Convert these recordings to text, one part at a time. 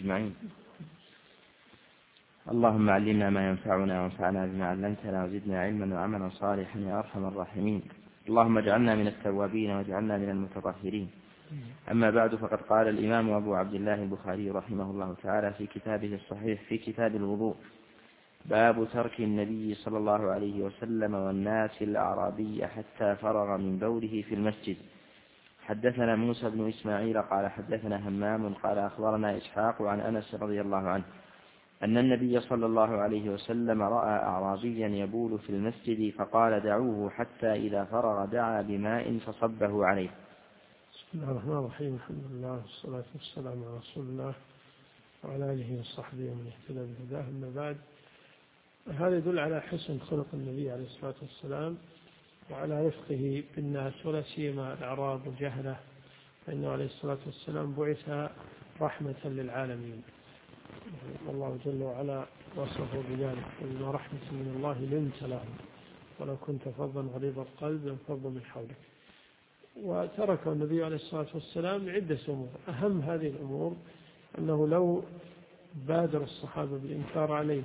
أجمعين. اللهم علمنا ما ينفعنا وانفعنا بما علمتنا وزدنا علما وعملا صالحا يا أرحم الراحمين. اللهم اجعلنا من التوابين واجعلنا من المتطهرين. أما بعد، فقد قال الإمام أبو عبد الله البخاري رحمه الله تعالى في كتابه الصحيح في كتاب الوضوء: باب ترك النبي صلى الله عليه وسلم والناس الأعرابي حتى فرغ من بوله في المسجد. حدثنا موسى بن إسماعيل قال حدثنا همام قال أخبرنا إسحاق عن أنس رضي الله عنه أن النبي صلى الله عليه وسلم رأى أعرابيا يبول في المسجد فقال: دعوه حتى إذا فرغ دعا بماء فصبه عليه. بسم الله الرحمن الرحيم. الحمد لله والصلاة والسلام على رسول الله وعلى آله وصحبه ومن اهتدى بهداه. أما بعد، هذا يدل على حسن خلق النبي عليه الصلاة والسلام وعلى رفقه بالناس، ولا سيما الأعراب والجهلة، فإنه عليه الصلاة والسلام بعث رحمة للعالمين، والله جل وعلا وصفه بذلك: وبما رحمة من الله لنت لهم ولو كنت فظا غليظ القلب لانفضوا من حولك. وترك النبي عليه الصلاة والسلام عدة أمور. أهم هذه الأمور أنه لو بادر الصحابة بالإنكار عليه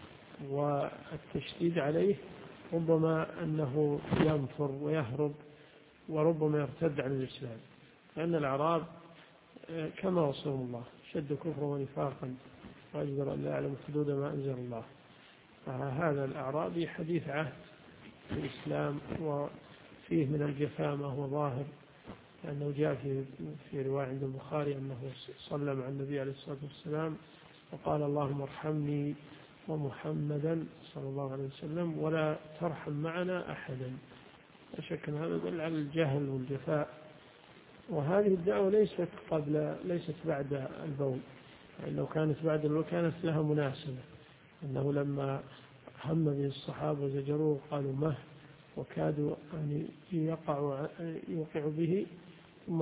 والتشديد عليه ربما أنه ينفر ويهرب وربما يرتد عن الإسلام، لأن الأعراب كما وصفهم الله شد كفرا ونفاقا وأجدر أن لا يعلم حدود ما أنزل الله. فهذا الأعرابي حديث عهد في الإسلام وفيه من الجفاء ما هو ظاهر، لأنه جاء في رواية عند البخاري أنه صلى مع النبي عليه الصلاة والسلام وقال: اللهم ارحمني ومحمدا صلى الله عليه وسلم ولا ترحم معنا أحدا. لا شك أن هذا يدل على الجهل والجفاء. وهذه الدعوة ليست بعد البول، يعني لو كانت بعد البول كانت لها مناسبة، أنه لما هم به الصحابة وزجروه قالوا مه وكادوا أن يوقعوا به، ثم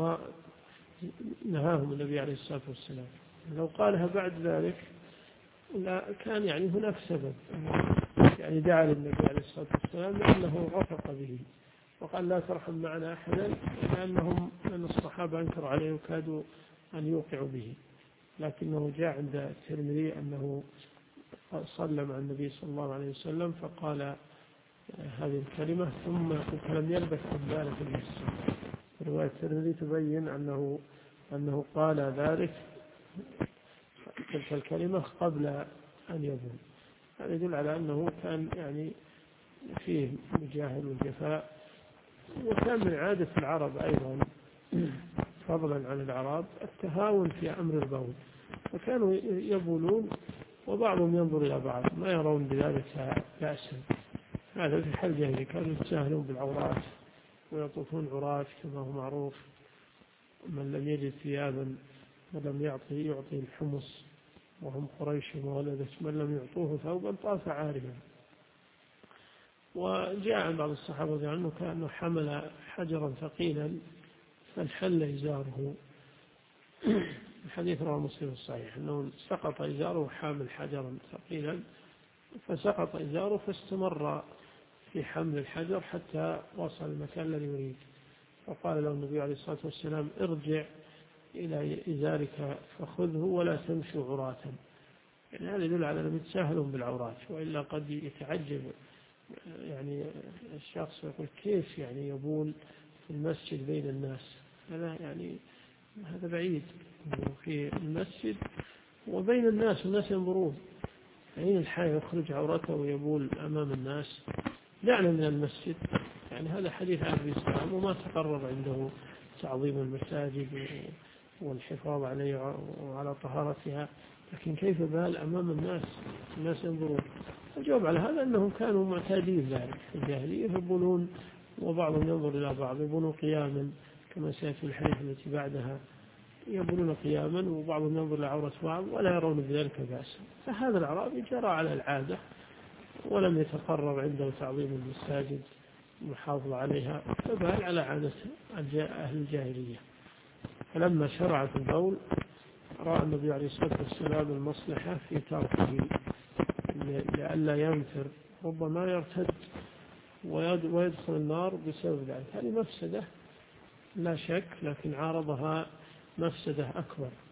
نهاهم النبي عليه الصلاة والسلام. لو قالها بعد ذلك لا كان يعني هناك سبب، يعني دعا للنبي عليه الصلاة والسلام لأنه رفق به وقال لا ترحم معنا أحدا، لأن الصحابة أنكروا عليه وكادوا أن يوقعوا به. لكنه جاء عند الترمذي أنه صلى مع النبي صلى الله عليه وسلم فقال هذه الكلمة ثم لم يلبث أن بال في المسجد. رواية الترمذي تبين أنه قال ذلك تلك الكلمة قبل أن يبول. هذا يدل على أنه كان يعني فيه مجاهل والجفاء. وكان من عادة العرب أيضا فضلا عن العرب التهاون في أمر البول، وكانوا يبولون وبعضهم ينظر إلى بعض ما يرون بذلك بأسا. هذا في حال جاهلي، كانوا يتساهلون بالعورات ويطوفون عراة كما هو معروف. من لم يجد ثيابا ولم يعطي الحمص، وهم قريش وولدت، من لم يعطوه ثوبا طاف عارما. وجاء عن بعض الصحابة رضي الله عنهم كأنه حمل حجرا ثقيلا فانحل إزاره. الحديث رواه مسلم الصحيح أنه سقط إزاره حامل حجرا ثقيلا، فسقط إزاره فاستمر في حمل الحجر حتى وصل المكان الذي يريد. فقال له النبي عليه الصلاة والسلام: ارجع إلى إزارك فخذه ولا تمشوا عراة. يعني هذا يدل على أنهم يتساهلون بالعورات، وإلا قد يتعجب يعني الشخص ويقول كيف يعني يبول في المسجد بين الناس. هذا بعيد في المسجد وبين الناس والناس ينظرون، أين الحياة يخرج عورته ويبول أمام الناس؟ دعنا من المسجد. يعني هذا حديث عن الإسلام وما تقرر عنده تعظيم المساجد والحفاظ عليها وعلى طهارتها، لكن كيف بال أمام الناس ينظرون؟ الجواب على هذا أنهم كانوا معتادين ذلك في الجاهلية، يبولون وبعضهم ينظر إلى بعض، يبولون قياما كما سيأتي الحديث التي بعدها، يبولون قياما وبعضهم ينظر إلى عورة بعض ولا يرون بذلك بأسا. فهذا الأعرابي جرى على العادة ولم يتقرر عنده تعظيم المساجد المحافظة عليها، فبال على عادة أهل الجاهلية. فلما شرع في البول رأى النبي عليه الصلاة والسلام المصلحة في تركه لئلا ينفر، ربما يرتد ويدخل النار بسبب ذلك. هذه مفسدة لا شك، لكن عارضها مفسدة أكبر،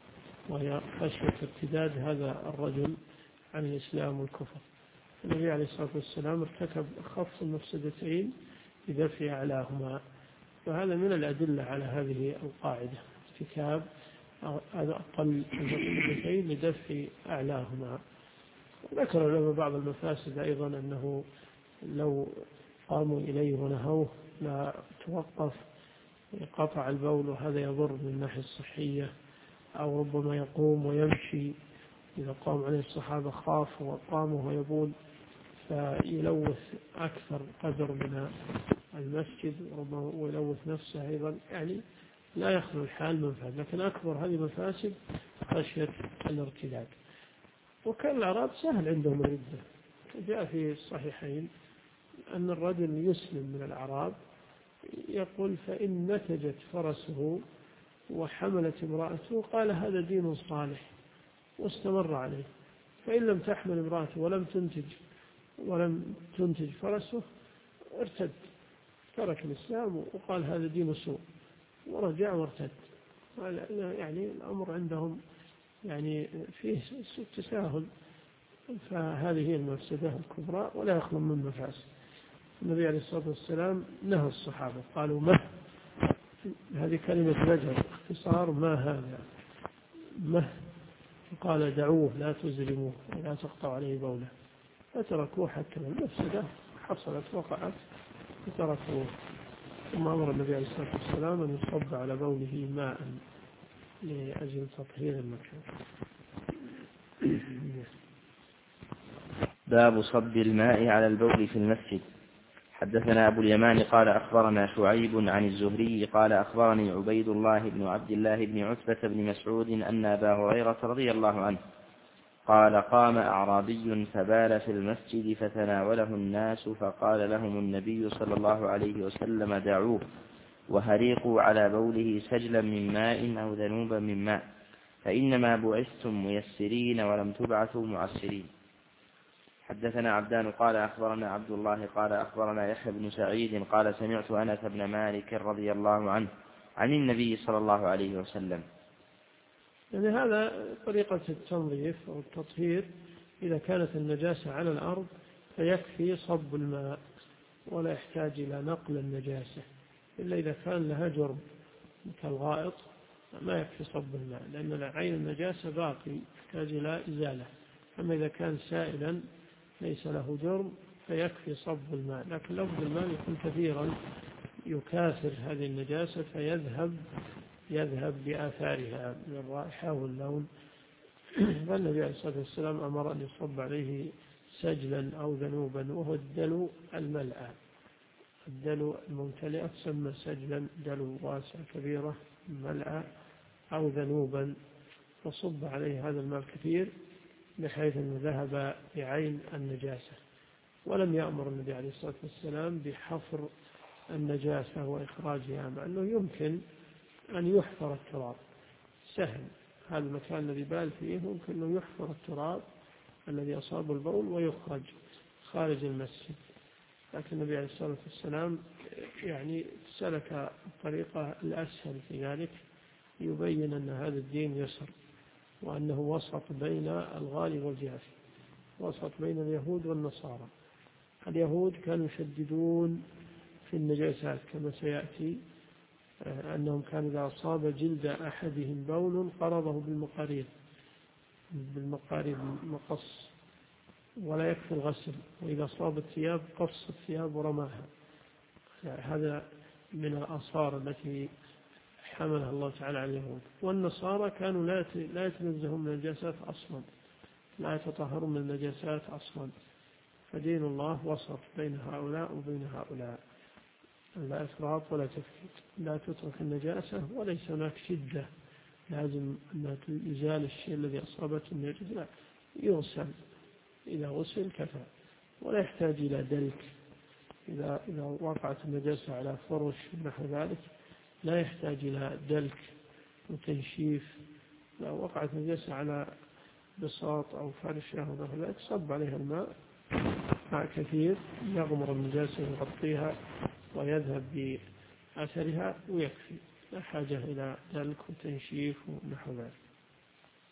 وهي خشية ارتداد هذا الرجل عن الإسلام والكفر. النبي عليه الصلاة والسلام ارتكب خف المفسدتين بدفع أعلاهما، وهذا من الأدلة على هذه القاعدة، ارتكاب أقل المفسدتين لدفع أعلاهما. ذكر له بعض المفاسد أيضا أنه لو قاموا إليه ونهوه لا توقف قطع البول، وهذا يضر من الناحية الصحية، أو ربما يقوم ويمشي إذا قام عليه الصحابة خاف وقام وهو يبول فيلوث أكثر قدر من المسجد، وربما ويلوث نفسه أيضا، يعني لا يخلو الحال منفعة، لكن أكبر هذه مفاسد خشية الارتداد. وكان الأعراب سهل عندهم الردة، جاء في الصحيحين أن الرجل يسلم من الأعراب يقول فإن نتجت فرسه وحملت امرأته قال هذا دين صالح واستمر عليه، فإن لم تحمل امرأته ولم تنتج فرسه ارتد، ترك الإسلام وقال هذا دين سوء ورجع وارتد. يعني الأمر عندهم يعني فيه تساهل، فهذه هي المفسدة الكبرى ولا يخلو من مفاسد. النبي عليه الصلاة والسلام نهى الصحابة قالوا ما هذه كلمة زجر اختصار ما هذا ما، قال دعوه لا تزرموه ولا تقطعوا عليه بوله، فتركوه حتى المفسدة حصلت وقعت فتركوه. ثم أمر النبي عليه الصلاة والسلام أن يصب على بوله ماء لأجل تطهير المكان. باب صب الماء على البول في المسجد. حدثنا أبو اليمان قال أخبرنا شعيب عن الزهري قال أخبرني عبيد الله بن عبد الله بن عتبة بن مسعود أن أبا هريرة رضي الله عنه قال قام أعرابي فبال في المسجد فتناوله الناس فقال لهم النبي صلى الله عليه وسلم دعوه وهريقوا على بوله سجلا من ماء أو ذنوبا من ماء، فإنما بعثتم ميسرين ولم تبعثوا معسرين. حدثنا عبدان قال أخبرنا عبد الله قال أخبرنا يحيى بن سعيد قال سمعت أنس بن مالك رضي الله عنه عن النبي صلى الله عليه وسلم. يعني هذا طريقة التنظيف أو التطهير، إذا كانت النجاسة على الأرض فيكفي صب الماء ولا يحتاج إلى نقل النجاسة، إلا إذا كان لها جرم كالغائط ما يكفي صب الماء، لأن عين النجاسة باقي يحتاج إلى إزالة. أما إذا كان سائلا ليس له جرم فيكفي صب الماء، لكن لفظ الماء يكون كثيرا يكاثر هذه النجاسة فيذهب بآثارها من الرائحة واللون. فالنبي عليه الصلاة والسلام أمر أن يصب عليه سجلا أو ذنوبا، وهو الدلو الملأى، الدلو الممتلئة تسمى سجلا، دلو واسع كبيرة ملأى، أو ذنوبا، فصب عليه هذا الماء الكثير بحيث أنه ذهب بعين النجاسة. ولم يأمر النبي عليه الصلاة والسلام بحفر النجاسة وإخراجها، مع أنه يمكن أن يحفر التراب، سهل هذا المكان الذي بال فيه ممكن أنه يحفر التراب الذي أصاب البول ويخرج خارج المسجد، لكن النبي عليه الصلاة والسلام يعني سلك الطريقة الأسهل في ذلك، يبين أن هذا الدين يسر، وأنه وسط بين الغالي والجاف، وسط بين اليهود والنصارى. اليهود كانوا يشددون في النجاسات كما سيأتي، أنهم كانوا إذا أصاب جلد أحدهم بول قرضه بالمقارير مقص، ولا يكفي الغسل، وإذا أصاب الثياب قص الثياب ورماها. هذا من الآثار التي حملها الله تعالى على اليهود. والنصارى كانوا لا يتنزهون من النجاسات أصلا، لا يتطهرون من النجاسات أصلا. فدين الله وسط بين هؤلاء وبين هؤلاء، لا إفراط ولا تفريط، لا تترك النجاسة وليس هناك شدة لازم أن يزال الشيء الذي أصابته النجاسة، لا، يغسل، إذا غسل كفى، ولا يحتاج إلى دلك. إذا وقعت النجاسة على فرش نحو ذلك لا يحتاج إلى دلك وتنشيف. لو وقعت النجاسة على بساط أو فرشة أو نحو ذلك صب عليها الماء مع كثير يغمر النجاسة يغطيها ويذهب بأثرها ويكفي، لا حاجة إلى دلك وتنشيف ونحو ذلك.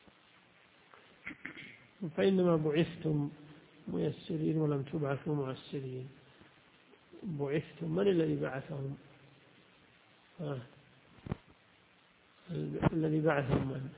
فإنما بعثتم ميسرين ولم تبعثوا معسرين. بعثتم، من الذي بعثهم؟ الذي بعثهم من؟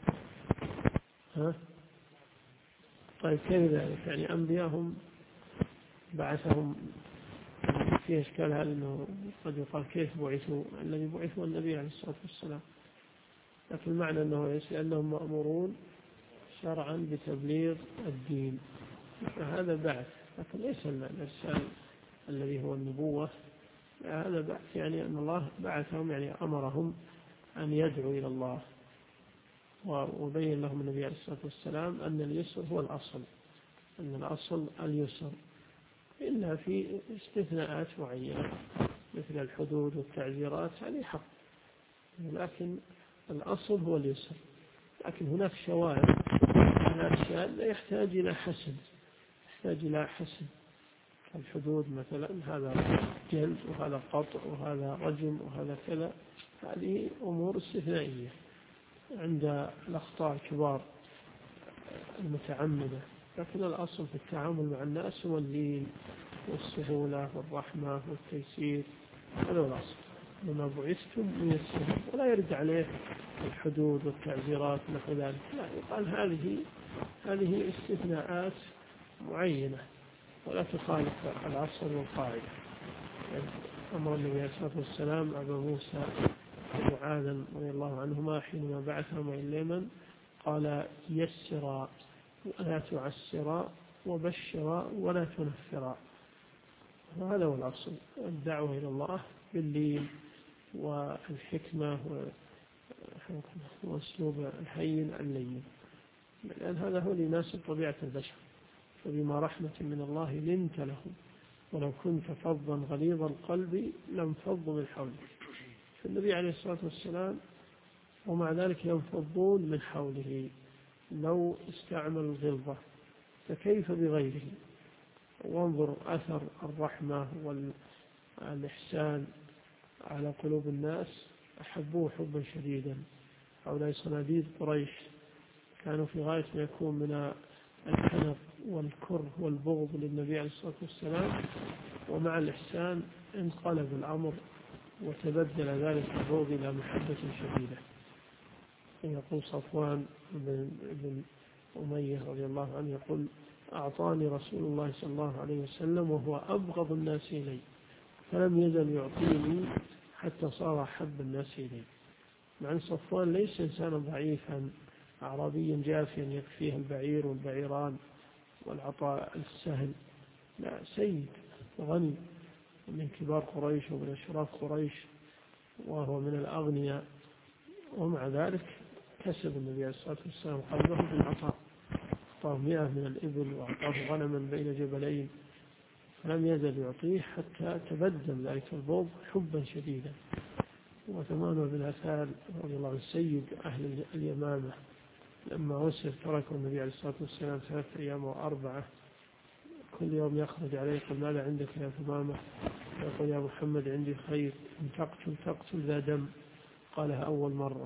طيب كيف ذلك؟ يعني أنبياءهم بعثهم في إشكال، هذا أنه قد يقال كيف بعثوا؟ الذي بعثوا النبي عليه الصلاة والسلام، لكن المعنى أنه لأنهم مأمورون شرعا بتبليغ الدين، هذا بعث، لكن ليس الإرسال الذي هو النبوة، هذا بعث يعني أن الله بعثهم، يعني أمرهم أن يدعوا إلى الله، وبين لهم النبي عليه الصلاة والسلام أن اليسر هو الأصل، أن الأصل اليسر، إلا في استثناءات معينة مثل الحدود والتعزيرات هذه حق، لكن الأصل هو اليسر. لكن هناك شواذ، هناك أشياء لا يحتاج إلى حسن، يحتاج إلى حسن، الحدود مثلا هذا جلد وهذا قطع وهذا رجم وهذا كذا، هذه أمور استثنائية عند الأخطاء الكبار المتعمدة، لكن الأصل في التعامل مع الناس هو اللين والسهولة والرحمة والتيسير، هذا هو الأصل. لما بعثتم ميسرين، ولا يرد عليه الحدود والتعزيرات نحو ذلك، لا، يقال هذه استثناءات معينة ولا تخالف الأصل والقاعدة. يعني أمر النبي عليه الصلاة والسلام أبا موسى ومعاذ رضي الله عنهما حينما بعثهما إلى اليمن قال: يسرا ولا تعسرا، وبشرا ولا تنفرا. وهذا هو الأصل، الدعوة إلى الله باللين والحكمة وأسلوب الحين اللين، لأن هذا هو اللي يناسب طبيعة البشر. فبما رحمة من الله لنت لهم، ولو كنت فظا غليظ القلب لانفضوا من حولك. فالنبي عليه الصلاة والسلام ومع ذلك ينفضون من حوله لو استعمل الغلظة، فكيف بغيره؟ وانظر أثر الرحمة والإحسان على قلوب الناس، أحبوه حبا شديدا. هؤلاء صناديد قريش كانوا في غاية ما يكون من الحنق والكره والبغض للنبي عليه الصلاة والسلام، ومع الإحسان انقلب الأمر وتبدل ذلك البغض إلى محبة شديدة. يقول صفوان بن أمية رضي الله عنه يقول: أعطاني رسول الله صلى الله عليه وسلم وهو أبغض الناس إلي، فلم يزل يعطيني حتى صار أحب الناس إلي. مع أن صفوان ليس إنسانا ضعيفا أعرابيا جافيا يكفيه البعير والبعيران والعطاء السهل، لا، سيد غني من كبار قريش ومن أشراف قريش، وهو من الأغنياء، ومع ذلك كسب النبي عليه الصلاة والسلام قلبه بالعطاء، أعطاه 100 من الإبل وأعطاه غنما بين جبلين، فلم يزل يعطيه حتى تبدل ذلك البغض حبا شديدا. وثمان بن عفان رضي الله عنه سيد أهل اليمامة لما أسر تركه النبي عليه الصلاة والسلام 3 أيام و4، كل يوم يخرج عليه يقول: ماذا عندك يا ثمامة؟ يقول: يا محمد عندي خير، إن تقتل ذا دم، قالها أول مرة،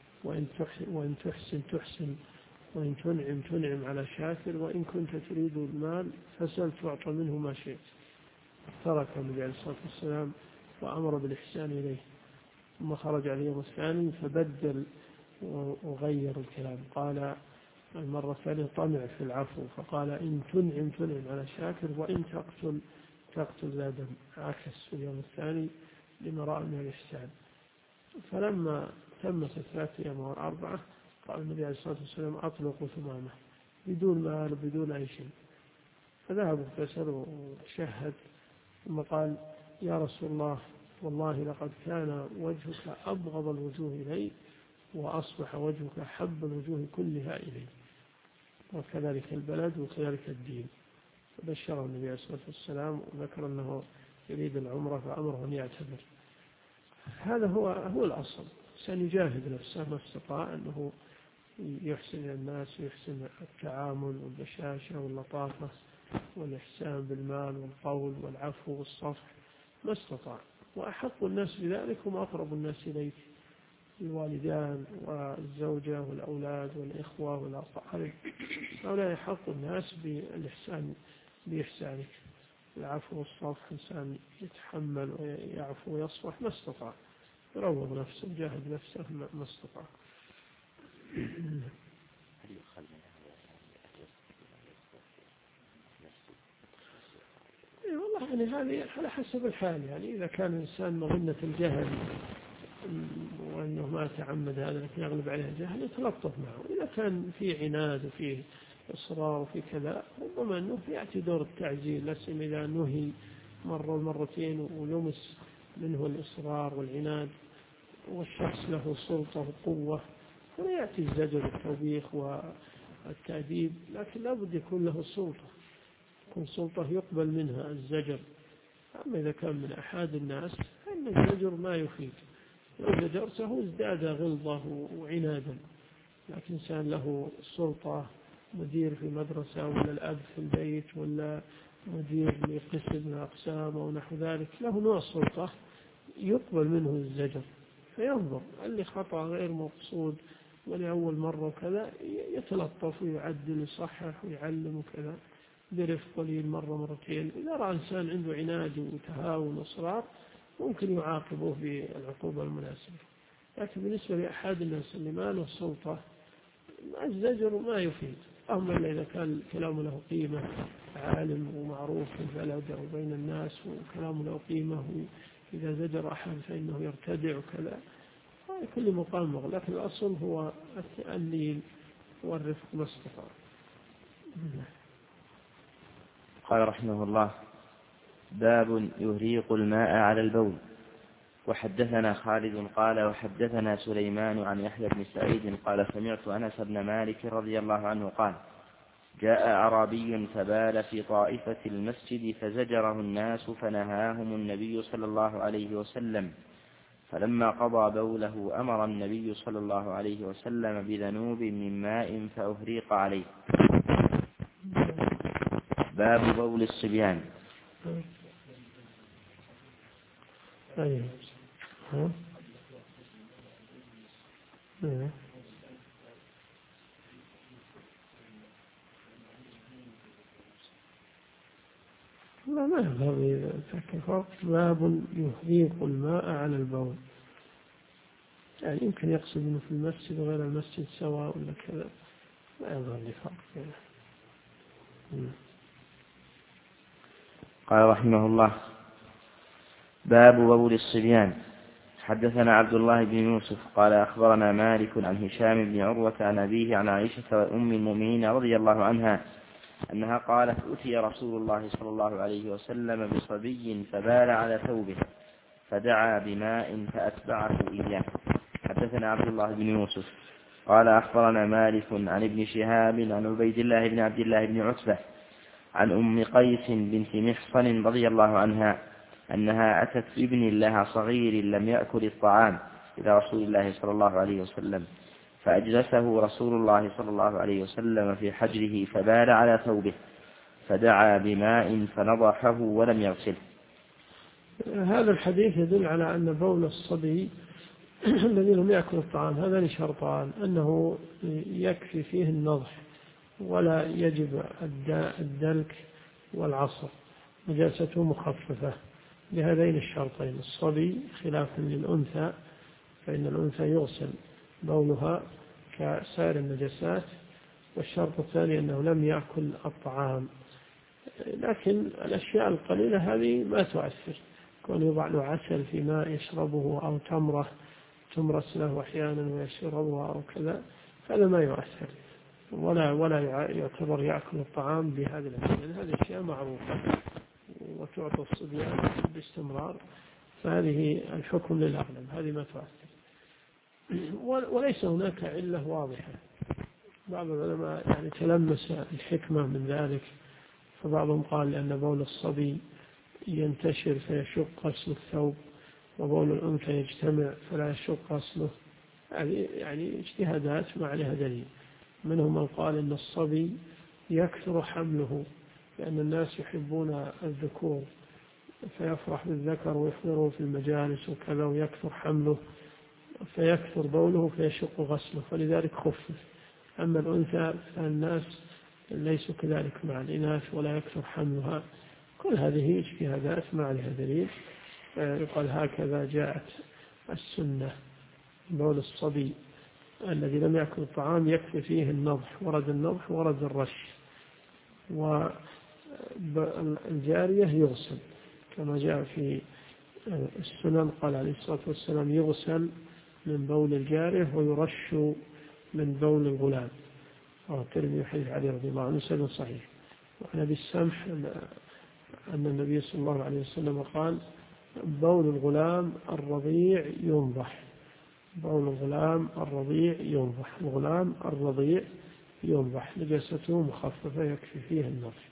وإن تحسن، وإن تنعم على شاكر، وإن كنت تريد المال فسل تعطى منه ما شئت. ترك النبي عليه الصلاة والسلام وأمر بالإحسان إليه، ثم خرج عليه يوم الثاني فبدل وغير الكلام، قال المرة الثانية طمع في العفو، فقال: إن تنعم على شاكر، وإن تقتل ذا دم، عكس في اليوم الثاني لما رأى من الإحسان. فلما تمت 3 أيام و4 قال النبي عليه الصلاة والسلام: أطلقوا ثمامة بدون مال بدون أي شيء. فذهب اغتسل وشهد، ثم قال: يا رسول الله، والله لقد كان وجهك أبغض الوجوه إلي، وأصبح وجهك حب الوجوه كلها إلي، وكذلك البلد وكذلك الدين. فبشره النبي عليه الصلاة والسلام وذكر أنه يريد العمرة فأمره أن يعتبر. هذا هو الأصل. سنجاهد نفسه ما استطاع أنه يحسن إلى الناس ويحسن التعامل والبشاشة واللطافة والإحسان بالمال والقول والعفو والصفح ما استطاع، وأحق الناس بذلك هم أقرب الناس إليك، الوالدان والزوجة والأولاد والإخوة والأقارب، هؤلاء حق الناس بالإحسان بإحسانك، العفو والصفح، إنسان يتحمل ويعفو ويصفح ما استطاع، يروض نفسه وجاهد نفسه ما استطاع. والله يعني هذه على حسب الحال، يعني إذا كان الإنسان مظنة الجهل وأنه ما تعمد هذا لكن يغلب عليه الجهل يتلطف معه. إذا كان في عناد وفي إصرار وفي كذا ربما أنه يأتي دور التعزير، لا سيما إذا نهي مرة ومرتين ولمس منه الإصرار والعناد والشخص له سلطة وقوة، هنا يأتي الزجر والتوبيخ والتأديب، لكن لا بد يكون له سلطة، يكون سلطة يقبل منها الزجر. أما إذا كان من أحد الناس فإن الزجر ما يفيد، لو زجرته ازداد غلظة وعنادا. لكن إنسان له سلطة، مدير في مدرسة ولا الأب في البيت ولا مدير لقسم من الأقسام أو نحو ذلك، له نوع سلطة يقبل منه الزجر، فينظر اللي خطأ غير مقصود ولأول مرة وكذا يتلطف ويعدل ويصحح ويعلم وكذا برفق قليل مرة مرتين. إذا رأى إنسان عنده عناد وتهاون وإصرار ممكن يعاقبه بالعقوبة المناسبة. لكن بالنسبة لأحد الناس اللي ما له سلطة الزجر ما يفيد، أما إذا كان كلامه له قيمة، عالم ومعروف في البلد أو بين الناس وكلامه له قيمة، إذا زجر أحد فإنه يرتدع وكذا، كل مقام مغلق، لكن الأصل هو التأليل والرفق ما استطاع. قال رحمه الله: باب يهريق الماء على البول. وحدثنا خالد قال وحدثنا سليمان عن يحيى بن سعيد قال سمعت أنس بن مالك رضي الله عنه قال: جاء أعرابي فبال في طائفة المسجد فزجره الناس فنهاهم النبي صلى الله عليه وسلم، فلما قضى بوله أمر النبي صلى الله عليه وسلم بذنوب من ماء فأهريق عليه. باب بول الصبيان. ما يظهر فوق باب يهريق الماء على البول، يعني يمكن يقصد انه في المسجد وغير المسجد سواء ولا كذا، ما يظهر لي فرق. قال رحمه الله: باب بول الصبيان. حدثنا عبد الله بن يوسف قال أخبرنا مالك عن هشام بن عروة عن أبيه عن عائشة أم المؤمنين رضي الله عنها أنها قالت: أتي رسول الله صلى الله عليه وسلم بصبي فبال على ثوبه فدعا بماء فأتبعه إياه. حدثنا عبد الله بن يوسف قال أخبرنا مالك عن ابن شهاب عن عبيد الله بن عبد الله بن عتبة عن أم قيس بنت محصن رضي الله عنها أنها أتت بابن لها صغير لم يأكل الطعام إلى رسول الله صلى الله عليه وسلم، فأجلسه رسول الله صلى الله عليه وسلم في حجره فبال على ثوبه فدعا بماء فنضحه ولم يغسله. هذا الحديث يدل على أن بول الصبي الذي لم يأكل الطعام هذان شرطان: أنه يكفي فيه النضح ولا يجب الدلك والعصر، نجاسته مخففة بهذين الشرطين. الصبي خلافا للأنثى، فإن الأنثى يغسل بولها كسائر النجاسات. والشرط الثاني أنه لم يأكل الطعام. لكن الأشياء القليلة هذه ما تؤثر، كون يضع له عسل في ماء يشربه أو تمرة تمرس له أحيانا ويشربها أو كذا، هذا ما يؤثر ولا يعتبر يأكل الطعام بهذه الأشياء. هذه الأشياء معروفة وتعطى الصبيان باستمرار، فهذه الحكم للأغلب، هذه ما تؤثر. وليس هناك علة واضحة. بعض العلماء يعني تلمس الحكمة من ذلك، فبعضهم قال لأن بول الصبي ينتشر فيشق غسل الثوب، وبول الأنثى يجتمع فلا يشق غسله. يعني اجتهادات ما عليها دليل. منهم من قال إن الصبي يكثر حمله، لأن الناس يحبون الذكور فيفرح بالذكر ويحضره في المجالس وكذا ويكثر حمله، فيكثر بوله فيشق غسله، فلذلك خفف. أما الأنثى فالناس ليسوا كذلك مع الإناث ولا يكثر حملها. كل هذه اجتهادات ما عليها دليل. يقال هكذا جاءت السنة. بول الصبي الذي لم يأكل الطعام يكفي فيه النضح، ورد النضح ورد الرش. والجارية يغسل كما جاء في السنن، قال عليه الصلاة والسلام يغسل من بول الجارية ويرش من بول الغلام. الترمذي حديث علي رضي الله عنه سند صحيح. وعن أبي السمح أن النبي صلى الله عليه وسلم قال بول الغلام الرضيع ينضح. بول الغلام الرضيع ينضح. الغلام الرضيع ينضح، نجاسته مخففة يكفي فيه النضح.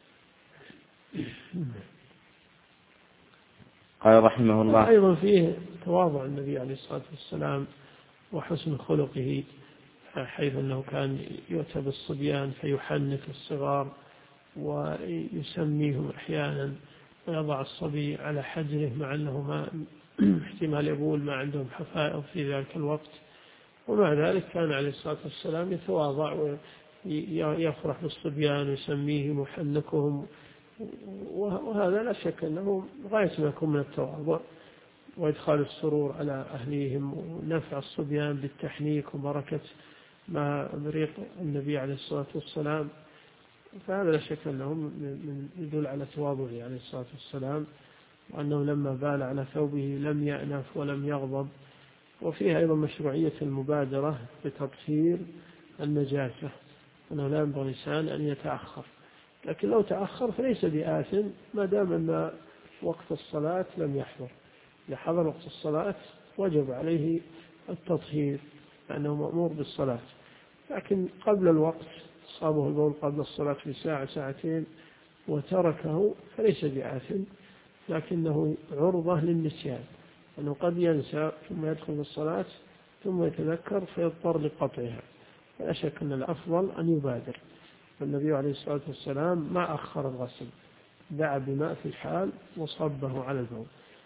قال رحمه الله أيضا فيه تواضع النبي عليه الصلاة والسلام وحسن خلقه، حيث أنه كان يؤتى بالصبيان فيحنث الصغار ويسميهم أحيانا ويضع الصبي على حجره، مع أنه ما احتمال يقول ما عندهم حفائظ في ذلك الوقت. ومع ذلك كان عليه الصلاة والسلام يتواضع ويفرح بالصبيان ويسميهم ويحنكهم، وهذا لا شك أنه غاية ما يكون من التواضع وإدخال السرور على أهليهم ونفع الصبيان بالتحنيك وبركة ما بريق النبي عليه الصلاة والسلام. فهذا لا شك أنه يدل على تواضعه عليه الصلاة والسلام، وأنه لما بال على ثوبه لم يأنف ولم يغضب. وفيها أيضا مشروعية المبادرة بتطهير النجاسة، أنه لا ينبغي الإنسان أن يتأخر، لكن لو تأخر فليس بآثم ما دام أن وقت الصلاة لم يحضر. إذا حضر وقت الصلاة وجب عليه التطهير لأنه مأمور بالصلاة، لكن قبل الوقت صابه البول قبل الصلاة بساعة ساعتين وتركه فليس بآثم، لكنه عرضة للنسيان، أنه قد ينسى ثم يدخل الصلاة ثم يتذكر فيضطر لقطعها. فلا شك أن الأفضل أن يبادر. النبي عليه الصلاة والسلام ما أخر الغسل، دعا بماء في الحال وصبه على البول.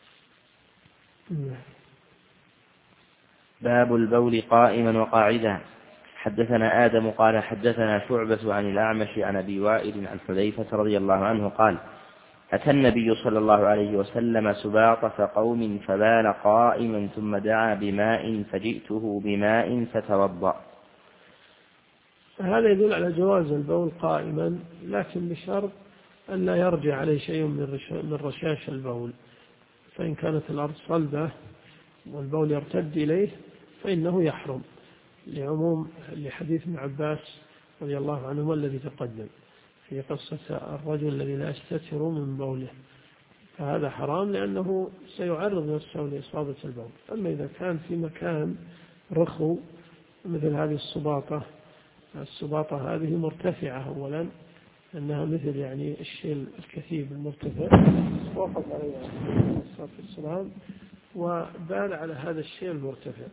باب البول قائما وقاعدا. حدثنا آدم قال حدثنا شعبة عن الأعمش عن أبي وائل عن حذيفة رضي الله عنه قال أتى النبي صلى الله عليه وسلم سباطة قوم فبال قائما ثم دعا بماء فجئته بماء فتوضأ. هذا يدل على جواز البول قائما، لكن بشرط أن لا يرجع عليه شيء من رشاش البول. فإن كانت الأرض صلبة والبول يرتد إليه فإنه يحرم، لعموم لحديث ابن عباس رضي الله عنهما الذي تقدم في قصة الرجل الذي لا يستتر من بوله، فهذا حرام لأنه سيعرض نفسه لإصابة البول. أما إذا كان في مكان رخو مثل هذه السباطة هذه مرتفعة أولا، أنها مثل يعني الشيل الكثيب المرتفع، وقف عليه الصلاة والسلام وبال على هذا الشيء المرتفع،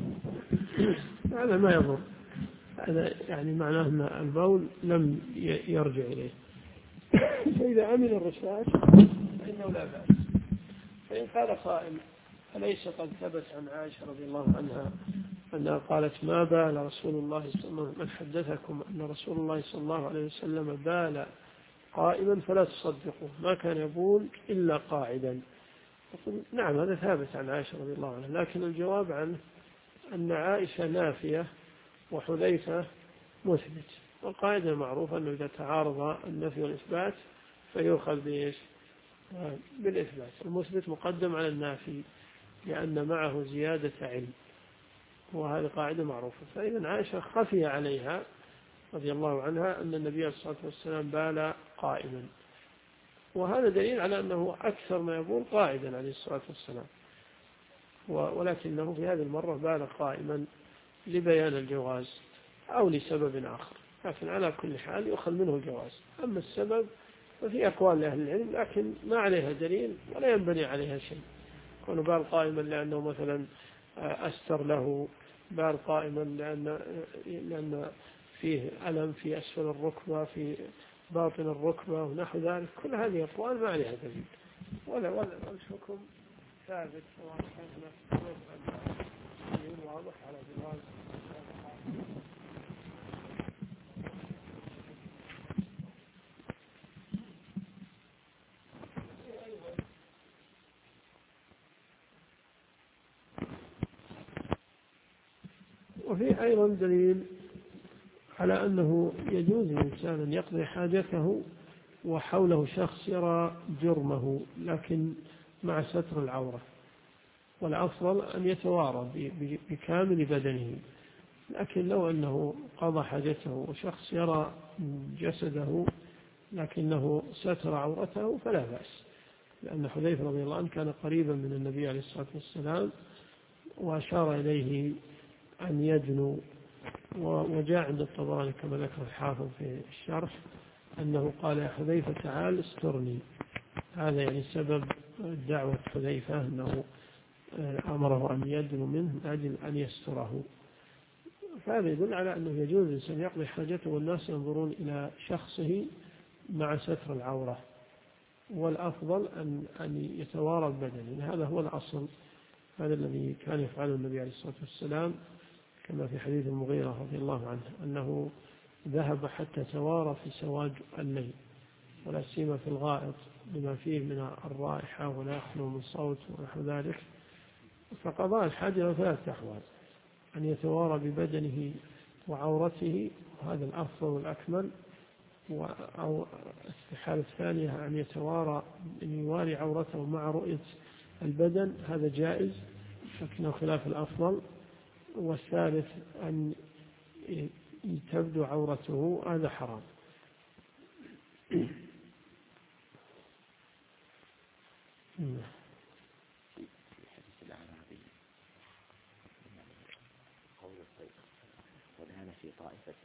هذا ما يضر. هذا يعني معناه أن البول لم يرجع إليه. فإذا عمل الرشاش فإنه لا بأس. فإن قال قائل أليس قد ثبت عن عائشة رضي الله عنها أنها قالت ما بال رسول الله صلى الله عليه وسلم، من حدثكم أن رسول الله صلى الله عليه وسلم بال قائما فلا تصدقوه، ما كان يبول إلا قاعدا. نعم هذا ثابت عن عائشة رضي الله عنها، لكن الجواب عنه أن عائشة نافية وحذيفة مثبت، والقاعدة المعروفة أنه إذا تعارض النفي والإثبات فيؤخذ بالإثبات، المثبت مقدم على النافي لأن معه زيادة علم، وهذه قاعدة معروفة. فإذا عائشة خفي عليها رضي الله عنها أن النبي صلى الله عليه وسلم بال قائما، وهذا دليل على أنه أكثر ما يقول قاعدا عليه الصلاة والسلام، ولكنه في هذه المرة بال قائما لبيان الجواز أو لسبب آخر، لكن على كل حال يؤخذ منه الجواز. أما السبب ففي أقوال لأهل العلم لكن ما عليها دليل ولا ينبني عليها شيء. كونه بال قائما لأنه مثلا أستر له، بال قائما لأن فيه ألم في أسفل الركبة في باطن الركبة ونحو ذلك، كل هذه أقوال ما عليها دليل ولا الحكم ثابت سواء كان واضح على جواز. وفي أيضا دليل على أنه يجوز للإنسان أن يقضي حاجته وحوله شخص يرى جرمه لكن مع ستر العورة، والأفضل أن يتوارى بكامل بدنه، لكن لو أنه قضى حاجته وشخص يرى جسده لكنه ستر عورته فلا بأس، لأن حذيفة رضي الله عنه كان قريبا من النبي عليه الصلاة والسلام وأشار إليه أن يدنو. وجاء عند الطبراني كما ذكر الحافظ في الشرح أنه قال يا حذيفة تعال استرني، هذا يعني سبب دعوة حذيفة أنه أمره أن يدنو منه من أجل أن يستره. فهذا يدل على أنه يجوز الإنسان يقضي حاجته والناس ينظرون إلى شخصه مع ستر العورة، والأفضل أن يتوارى البدن، هذا هو الأصل، هذا الذي كان يفعله النبي عليه الصلاة والسلام كما في حديث المغيرة رضي الله عنه أنه ذهب حتى توارى في سواد الليل، ولا سيما في الغائط بما فيه من الرائحة ولا يخلو من صوت ونحو ذلك، فقضاء الحاجة ثلاث أحوال: أن يتوارى ببدنه وعورته وهذا الأفضل والأكمل، أو الحالة الثانية أن يتوارى أن يواري عورته مع رؤية البدن، هذا جائز لكنه خلاف الأفضل، والثالث أن تبدو عورته، هذا حرام. في طائفة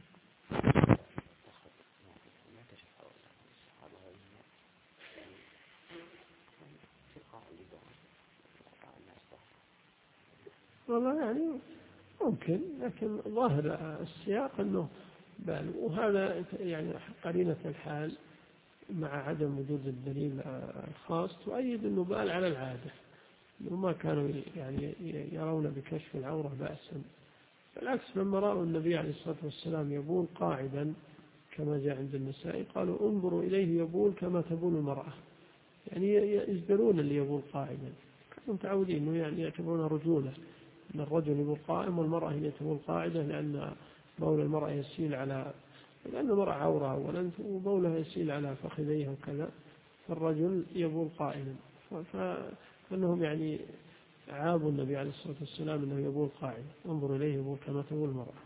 والله يعني ممكن، لكن ظاهر السياق أنه بال، وهذا يعني قرينة الحال مع عدم وجود الدليل الخاص تؤيد أنه بال على العادة، أنه ما كانوا يعني يرون بكشف العورة بأسا، بالعكس لما رأوا النبي عليه الصلاة والسلام يبول قاعدا كما جاء عند النسائي قالوا انظروا إليه يبول كما تبول المرأة، يعني يجبرون اللي يبول قاعدا، كانوا متعودين أنه يعني يعتبرون رجولة أن الرجل يبول قائم والمرأة هي تبول قاعدة، لأن بول المرأة يسيل على، لأن المرأة عورة وبولها يسيل على فخذيها وكذا، فالرجل يبول قائما، فأنهم يعني عابوا النبي عليه الصلاة والسلام أنه يبول قاعدا، انظر إليه يبول كما تبول المرأة.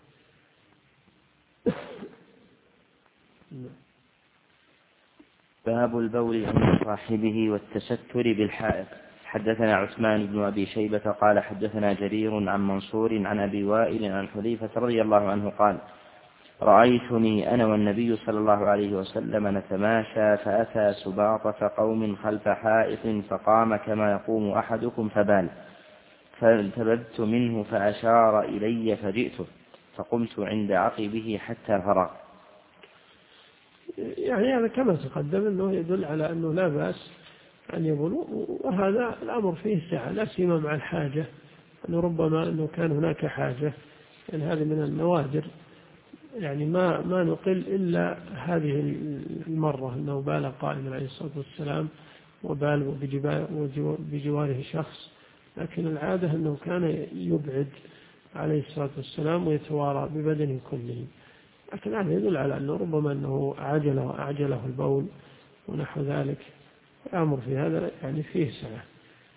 باب البول عند صاحبه والتستر بالحائط. حدثنا عثمان بن أبي شيبة قال حدثنا جرير عن منصور عن أبي وائل عن حذيفة رضي الله عنه قال رأيتني أنا والنبي صلى الله عليه وسلم نتماشى فأتى سباطة قوم خلف حائط فقام كما يقوم أحدكم فبال، فالتبذت منه فأشار إلي فجئته فقمت عند عقبه حتى فرغ. يعني هذا كما تقدم أنه يدل على أنه لا بأس أن يبولوا، وهذا الأمر فيه سعة لا سيما مع الحاجة، أنه ربما أنه كان هناك حاجة، يعني هذه من النوادر، يعني ما نقل إلا هذه المرة أنه بال قائما عليه الصلاة والسلام وبال بجواره شخص، لكن العادة أنه كان يبعد عليه الصلاة والسلام ويتوارى ببدنه كله، لكن هذا يدل على أنه ربما أنه أعجله البول ونحو ذلك، الأمر في هذا يعني فيه سعة.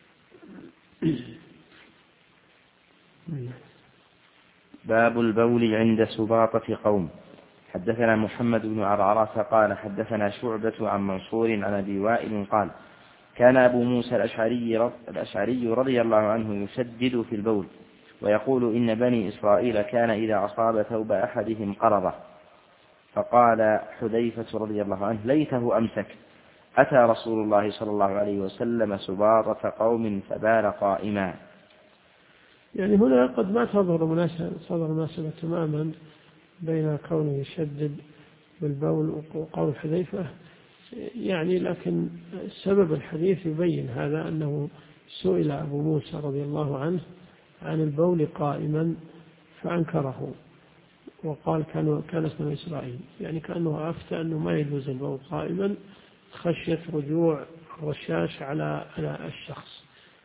باب البول عند سباطة قوم. حدثنا محمد بن عرعرة قال حدثنا شعبة عن منصور عن أبي وائل قال كان أبو موسى الأشعري رضي الله عنه يشدد في البول ويقول إن بني إسرائيل كان إذا أصاب ثوب أحدهم قرضه، فقال حذيفة رضي الله عنه ليته أمسك، أتى رسول الله صلى الله عليه وسلم سباطة قوم فبال قائما. يعني هنا قد ما صدر مناسبة تماما بين كونه يشدد بالبول وقول حذيفة، يعني لكن سبب الحديث يبين هذا، أنه سئل أبو موسى رضي الله عنه عن البول قائما فأنكره وقال كانت من إسرائيل، يعني كأنه أفتى أنه ما يجوز البول قائما خشية رجوع الرشاش على الشخص.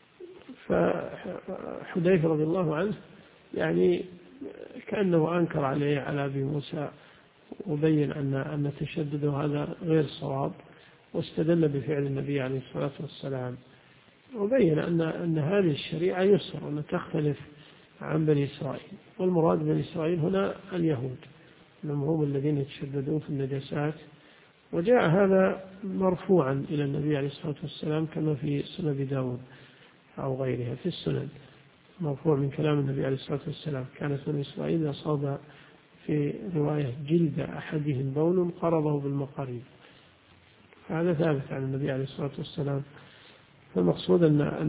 فحذيفة رضي الله عنه يعني كأنه أنكر عليه على أبي موسى وبين أن تشدده هذا غير صواب، واستدل بفعل النبي عليه الصلاة والسلام، وبين أن هذه الشريعة يسر وأن تختلف عن بني إسرائيل، والمراد بني إسرائيل هنا اليهود هم الذين يتشددون في النجاسات. وجاء هذا مرفوعا إلى النبي عليه الصلاة والسلام كما في سنن أبي داود أو غيرها في السنن، مرفوع من كلام النبي عليه الصلاة والسلام: كانت بني إسرائيل أصاب في رواية جلد أحدهم بول قرضه بالمقاريب. هذا ثابت عن النبي عليه الصلاة والسلام. فالمقصود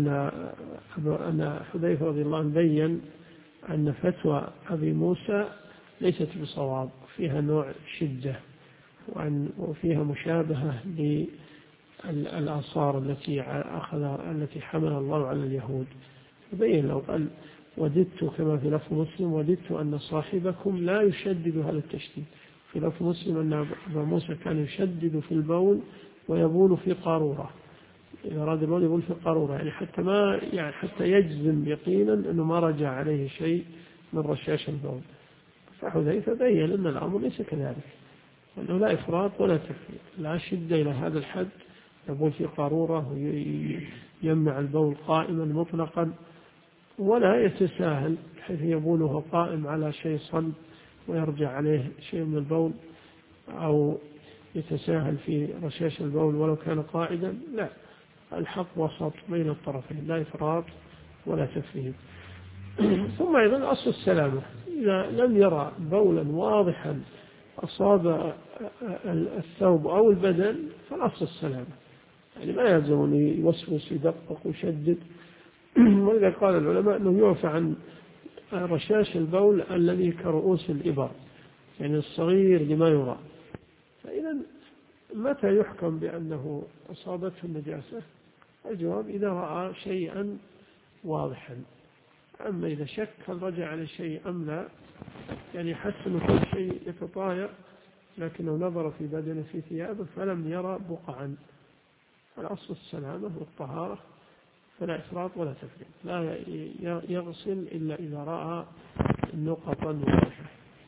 أن حذيفة رضي الله عنه بين أن فتوى أبي موسى ليست بصواب، فيها نوع شدة وفيها مشابهة للآثار التي حمل الله على اليهود. فبين لو قال: وددت كما في لفظ مسلم: وددت أن صاحبكم لا يشدد هذا التشديد. في لفظ مسلم أن أبا موسى كان يشدد في البول ويبول في قارورة، إذا أراد البول يبول في قارورة، يعني حتى يجزم يقينا أنه ما رجع عليه شيء من رشاش البول. فحذيفة بين أن الأمر ليس كذلك، وأنه لا إفراط ولا تفريط، لا شدة إلى هذا الحد يبول في قارورة ويمنع البول قائما مطلقا، ولا يتساهل بحيث يبوله قائم على شيء صلب ويرجع عليه شيء من البول، أو يتساهل في رشاش البول ولو كان قاعدا. لا، الحق وسط بين الطرفين، لا إفراط ولا تفريط. ثم أيضا أصل السلامة: إذا لم يرى بولا واضحا أصاب الثوب أو البدن فالأصل السلامة، يعني ما يلزم أن يوسوس يدقق ويشدد. ولذا قال العلماء أنه يعفى عن رشاش البول الذي كرؤوس الإبر، يعني الصغير لما يرى. فإذا متى يحكم بأنه أصابته النجاسة؟ الجواب: إذا رأى شيئا واضحا. أما إذا شك هل رجع على شيء أم لا، يعني حس أنه كل شيء يتطاير لكنه نظر في بدنه في ثيابه فلم يرى بقعا، الأصل السلامة والطهارة، فلا إفراط ولا تفريط. لا يغسل إلا إذا رأى نقطا واضحة.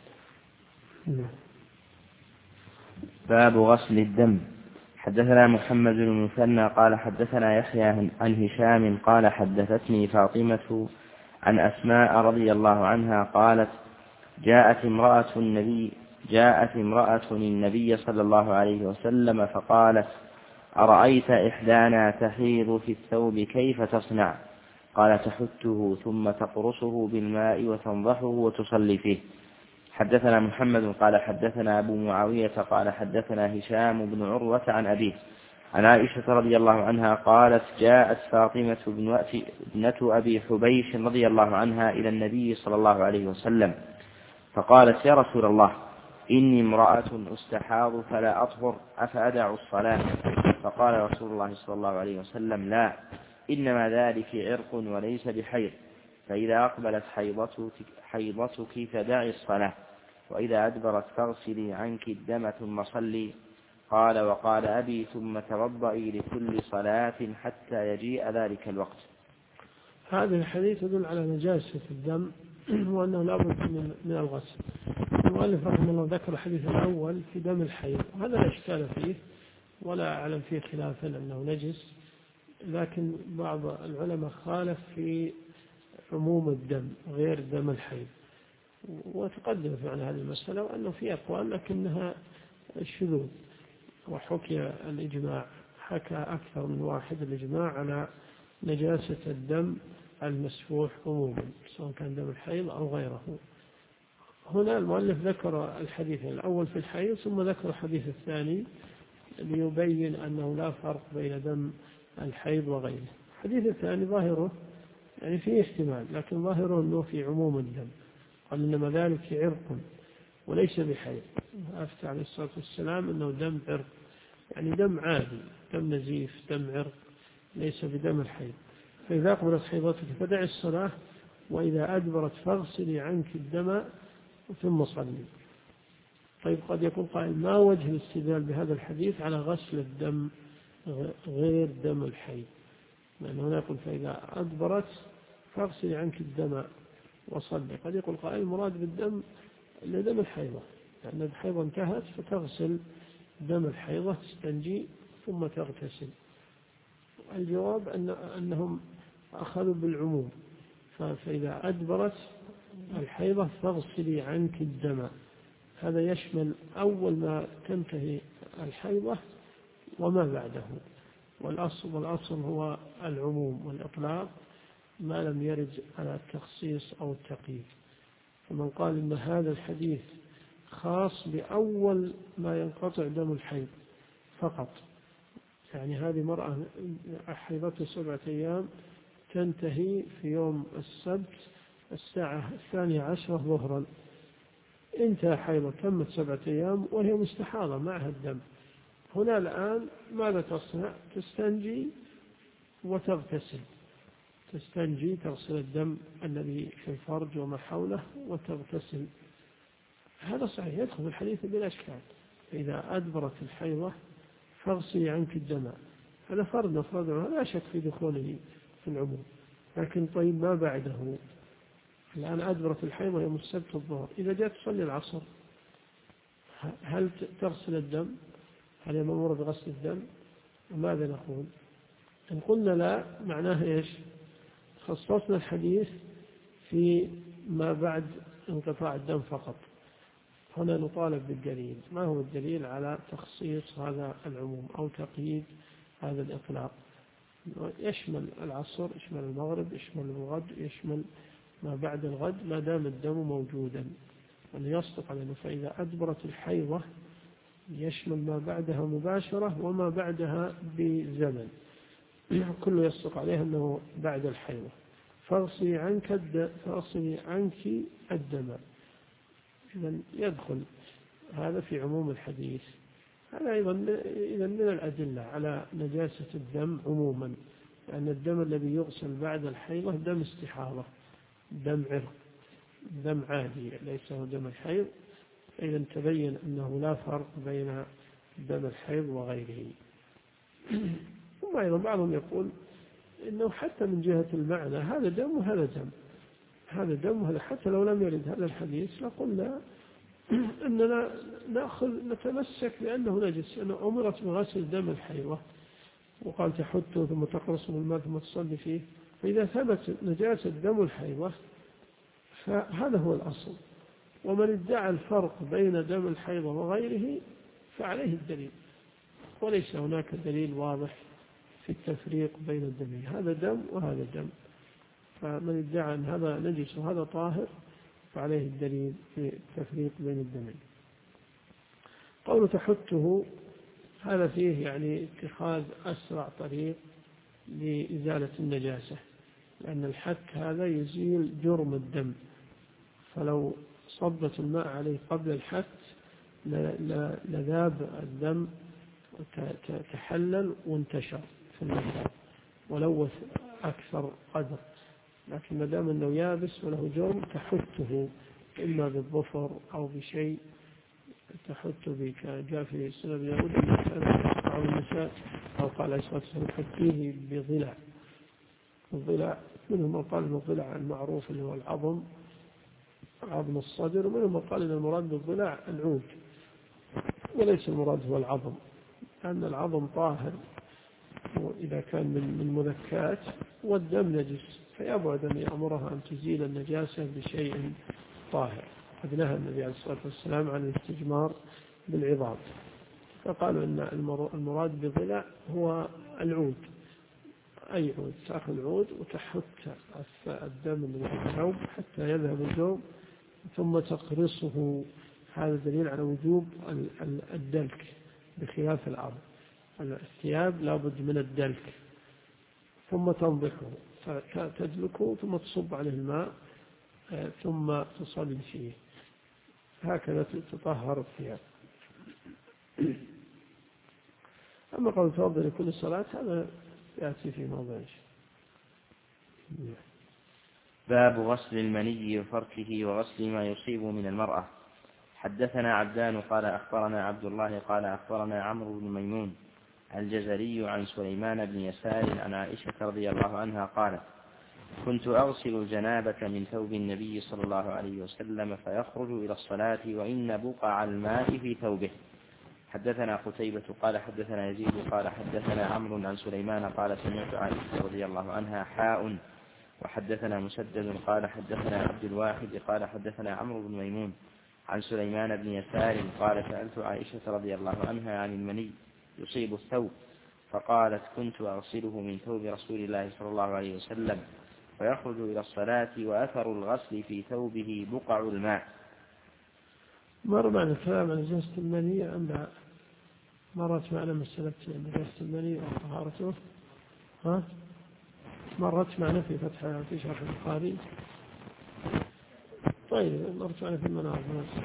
باب غسل الدم. حدثنا محمد بن المثنى قال حدثنا يحيى عن هشام قال حدثتني فاطمة عن أسماء رضي الله عنها قالت: جاءت امرأة النبي صلى الله عليه وسلم فقالت: أرأيت إحدانا تحيض في الثوب كيف تصنع؟ قال: تحته ثم تقرصه بالماء وتنضحه وتصلي فيه. حدثنا محمد قال حدثنا أبو معاوية قال حدثنا هشام بن عروة عن أبيه عن عائشة رضي الله عنها قالت: جاءت فاطمة ابنة أبي حبيش رضي الله عنها إلى النبي صلى الله عليه وسلم فقالت: يا رسول الله، إني امرأة أستحاض فلا أطهر، أفأدع الصلاة؟ فقال رسول الله صلى الله عليه وسلم: لا، إنما ذلك عرق وليس بحيض، فإذا أقبلت حيضتك فدعي الصلاة، وإذا أدبرت فاغسلي عنك الدم ثم صلي. قال: وقال أبي: ثم توضئي لكل صلاة حتى يجيء ذلك الوقت. هذا الحديث يدل على نجاسة الدم وأنه لا بد من الغسل. المؤلف رحمه الله ذكر الحديث الأول في دم الحيض، وهذا لا إشكال فيه ولا أعلم فيه خلافا أنه نجس، لكن بعض العلماء خالف في عموم الدم غير دم الحيض، وتقدم في هذه المسألة وأنه في أقوال لكنها شذوذ، وحكي الإجماع، حكى أكثر من واحد الإجماع على نجاسة الدم المسفوح عموما سواء كان دم الحيض أو غيره. هنا المؤلف ذكر الحديث الأول في الحيض ثم ذكر الحديث الثاني ليبين أنه لا فرق بين دم الحيض وغيره. الحديث الثاني ظاهره يعني فيه احتمال، لكن ظاهره أنه في عموم الدم، قال: إنما ذلك عرق وليس بحيض. أفتى عليه الصلاة والسلام أنه دم عرق، يعني دم عادي، دم نزيف، دم عرق، ليس بدم الحيض. فإذا أقبلت حيضتك فدع الصلاة، وإذا أدبرت فاغسلي عنك الدم ثم صلي. طيب قد يكون قائل ما وجه الاستدلال بهذا الحديث على غسل الدم غير دم الحيض؟ لأن هنا يقول فإذا أدبرت فاغسلي عنك الدم وصلي. قد يقول قائل المراد بالدم لدم الحيضة، لأن الحيضة انتهت فتغسل دم الحيضة، تستنجي ثم تغتسل. الجواب أنهم أخذوا بالعموم، فإذا أدبرت الحيضة فاغسلي عنك الدم، هذا يشمل أول ما تنتهي الحيضة وما بعده. والأصل هو العموم والإطلاق ما لم يرد على التخصيص أو التقييد. فمن قال إن هذا الحديث خاص بأول ما ينقطع دم الحيض فقط، يعني هذه مرأة حيضتها 7 أيام تنتهي في يوم السبت الساعة 12 ظهرا، انتهى حيضة، تمت 7 أيام وهي مستحاضة معها الدم. هنا الآن ماذا تصنع؟ تستنجي وتغتسل، تستنجي تغسل الدم الذي في الفرج وما حوله وتغتسل. هذا صحيح يدخل الحديث بلا إشكال. إذا أدبرت الحيضة فاغسلي عنك الدم، هذا فرض لا شك في دخوله في العموم. لكن طيب ما بعده؟ الآن أدبرت الحيضة يوم السبت الظهر، إذا جاءت تصلي العصر هل تغسل الدم؟ هل هي مأمورة بغسل الدم؟ وماذا نقول؟ إن قلنا لا، معناه إيش؟ خصصنا الحديث في ما بعد انقطاع الدم فقط. هنا نطالب بالدليل. ما هو الدليل على تخصيص هذا العموم أو تقييد هذا الإطلاق؟ يشمل العصر، يشمل المغرب، يشمل الغد، يشمل ما بعد الغد ما دام الدم موجودا. وليصدق علينا فإذا أدبرت الحيضة يشمل ما بعدها مباشرة وما بعدها بزمن، كله يصدق عليه أنه بعد الحيضة. فاغسلي عنك الدم، إذن يدخل هذا في عموم الحديث. هذا أيضا إذن من الأدلة على نجاسة الدم عموما، لأن الدم الذي يغسل بعد الحيضة دم استحاضة، دم عرق، دم عادي ليس هو دم الحيض. إذا تبين أنه لا فرق بين دم الحيض وغيره. ثم أيضا بعضهم يقول إنه حتى من جهة المعنى هذا دم وهذا دم، هذا دم وهذا، حتى لو لم يرد هذا الحديث لقلنا أننا نتمسك بأنه نجس، أنه أمرت بغسل دم الحيضة وقال تحته ثم تقرصه بالماء ثم تصلي فيه. فإذا ثبت نجاسة دم الحيضة فهذا هو الأصل. ومن ادعى الفرق بين دم الحيضة وغيره فعليه الدليل، وليس هناك دليل واضح في التفريق بين الدمين، هذا دم وهذا دم. فمن ادعى أن هذا نجس وهذا طاهر فعليه الدليل في التفريق بين الدمين. قول تحته هذا فيه يعني اتخاذ أسرع طريق لإزالة النجاسة، لأن الحك هذا يزيل جرم الدم، فلو صبت الماء عليه قبل الحك لذاب الدم تحلل وانتشر في المكان ولوث أكثر قدر. لكن ما دام أنه يابس وله جرم تحته إما بالظفر أو بشيء تحت بك. جاء في سنة داود أو النساء أو قال عليه الصلاة والسلام حكيه بضلع. الضلع منهم قال إنه الضلع المعروف اللي هو العظم، عظم الصدر، ومنهم قال إن المراد بالضلع العود، وليس المراد هو العظم، لأن العظم طاهر وإذا كان من مذكات، والدم نجس فيبعد أن يأمرها أن تزيل النجاسة بشيء طاهر. قد نهى النبي عليه الصلاة والسلام عن الاستجمار بالعظام، فقالوا أن المراد بضلع هو العود، أي عود، تأخذ عود وتحت الدم من الثوب حتى يذهب الجوب ثم تقرصه. هذا دليل على وجوب الدلك بخلاف الأرض، الثياب لابد من الدلك ثم تنضحه، فتدلكه ثم تصب عليه الماء ثم تصلي فيه، هكذا تطهر الثياب. أما قول توضأ لكل صلاة هذا يأتي في موضع. باب غسل المني وفركه وغسل ما يصيب من المرأة. حدثنا عبدان قال أخبرنا عبد الله قال أخبرنا عمرو بن ميمون الجزري عن سليمان بن يسار عن عائشة رضي الله عنها قالت: كنت أغسل الجنابة من ثوب النبي صلى الله عليه وسلم فيخرج إلى الصلاة وإن بقع الماء في ثوبه. حدثنا قتيبة قال حدثنا يزيد قال حدثنا عمرو عن سليمان قال سمعت عائشة رضي الله عنها حاء. وحدثنا مسدد قال حدثنا عبد الواحد قال حدثنا عمرو بن ميمون عن سليمان بن يسار قال سألت عائشة رضي الله عنها عن المني يصيب الثوب فقالت: كنت أغسله من ثوب رسول الله صلى الله عليه وسلم فيخرج إلى الصلاة وأثر الغسل في ثوبه بقع الماء. مر معنا الكلام عن نجاسة المني أم لا؟ مرت معنا مسألة نجاسة المني وطهارته، مرت معنا في شرح البخاري. طيب مرت معنا في المنار.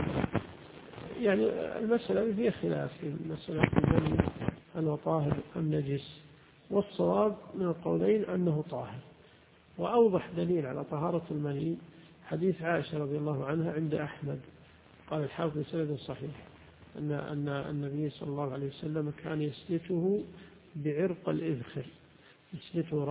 يعني المسألة فيها خلاف في مسألة المني أنه طاهر أم نجس، والصواب من القولين أنه طاهر. وأوضح دليل على طهارة المني حديث عائشة رضي الله عنها عند أحمد، قال الحافظ في سند صحيح أن النبي صلى الله عليه وسلم كان يسلته بعرق الإذخر، يسلته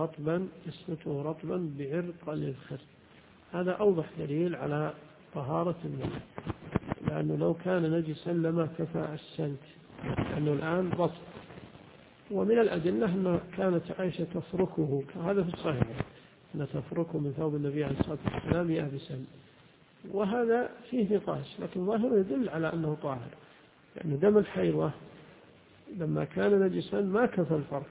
رطبا بعرق الإذخر. هذا أوضح دليل على طهارة المني، لأنه لو كان نجسا لما كفى السلت، لأنه الآن رطب. ومن الأدلة أن كانت عائشة تفركه، هذا في الصحيح، أن تفركه من ثوب النبي عليه الصلاة والسلام يابسا، وهذا فيه نقاش، لكن ظاهره يدل على أنه طاهر، لأن دم الحيضة لما كان نجسا ما كفى الفرك،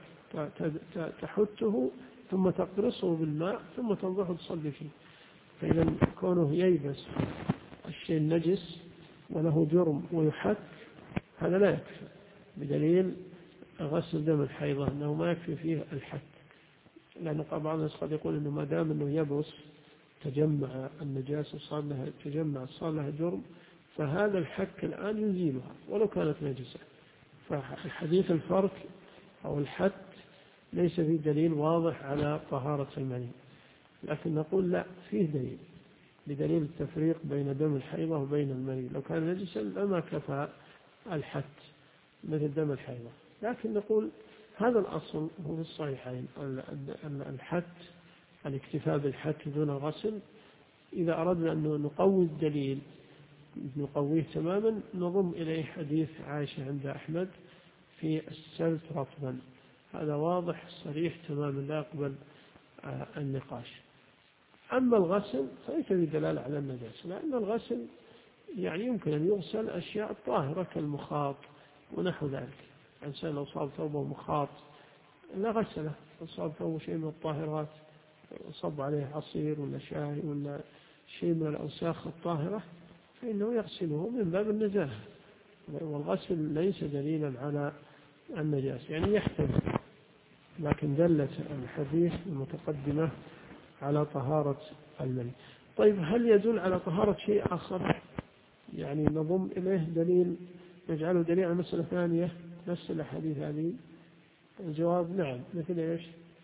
تحته ثم تقرصه بالماء ثم تنضحه تصلي فيه. فإذا كونه ييبس الشيء النجس وله جرم ويحك هذا لا يكفي، بدليل غسل دم الحيضة أنه ما يكفي فيه الحك، لأن بعض الناس قد يقول أنه ما دام أنه يبس تجمع النجاسة صار لها جرم، فهذا الحك الآن يزيلها ولو كانت نجسة. فالحديث الفرك أو الحك ليس فيه دليل واضح على طهارة المني، لكن نقول لا، فيه دليل بدليل التفريق بين دم الحيضة وبين المني. لو كان نجسا لما كفى الحك مثل دم الحيضة، لكن نقول هذا الأصل هو في الصحيحين، الحك، الاكتفاء بالحك دون غسل. إذا أردنا أن نقوي الدليل نقويه تماما نضم إليه حديث عائشة عند أحمد في السلت رطبا، هذا واضح صريح تماما لا يقبل النقاش. أما الغسل فليس بدلالة على النجاسة، لأن الغسل يعني يمكن أن يغسل أشياء طاهرة كالمخاط ونحو ذلك. الإنسان لو صاب ثوبه مخاط لا غسله، لو صاب ثوبه شيء من الطاهرات صب عليه عصير ولا شاي ولا شيء من الأوساخ الطاهرة فإنه يغسله من باب النزاهة، والغسل ليس دليلا على النجاسة، يعني يحتمل، لكن دلت الحديث المتقدمة على طهارة المني. طيب هل يدل على طهارة شيء آخر يعني نضم إليه دليل نجعله دليل على مسألة ثانية نفس الحديث هذه؟ الجواب نعم. مثل إيش؟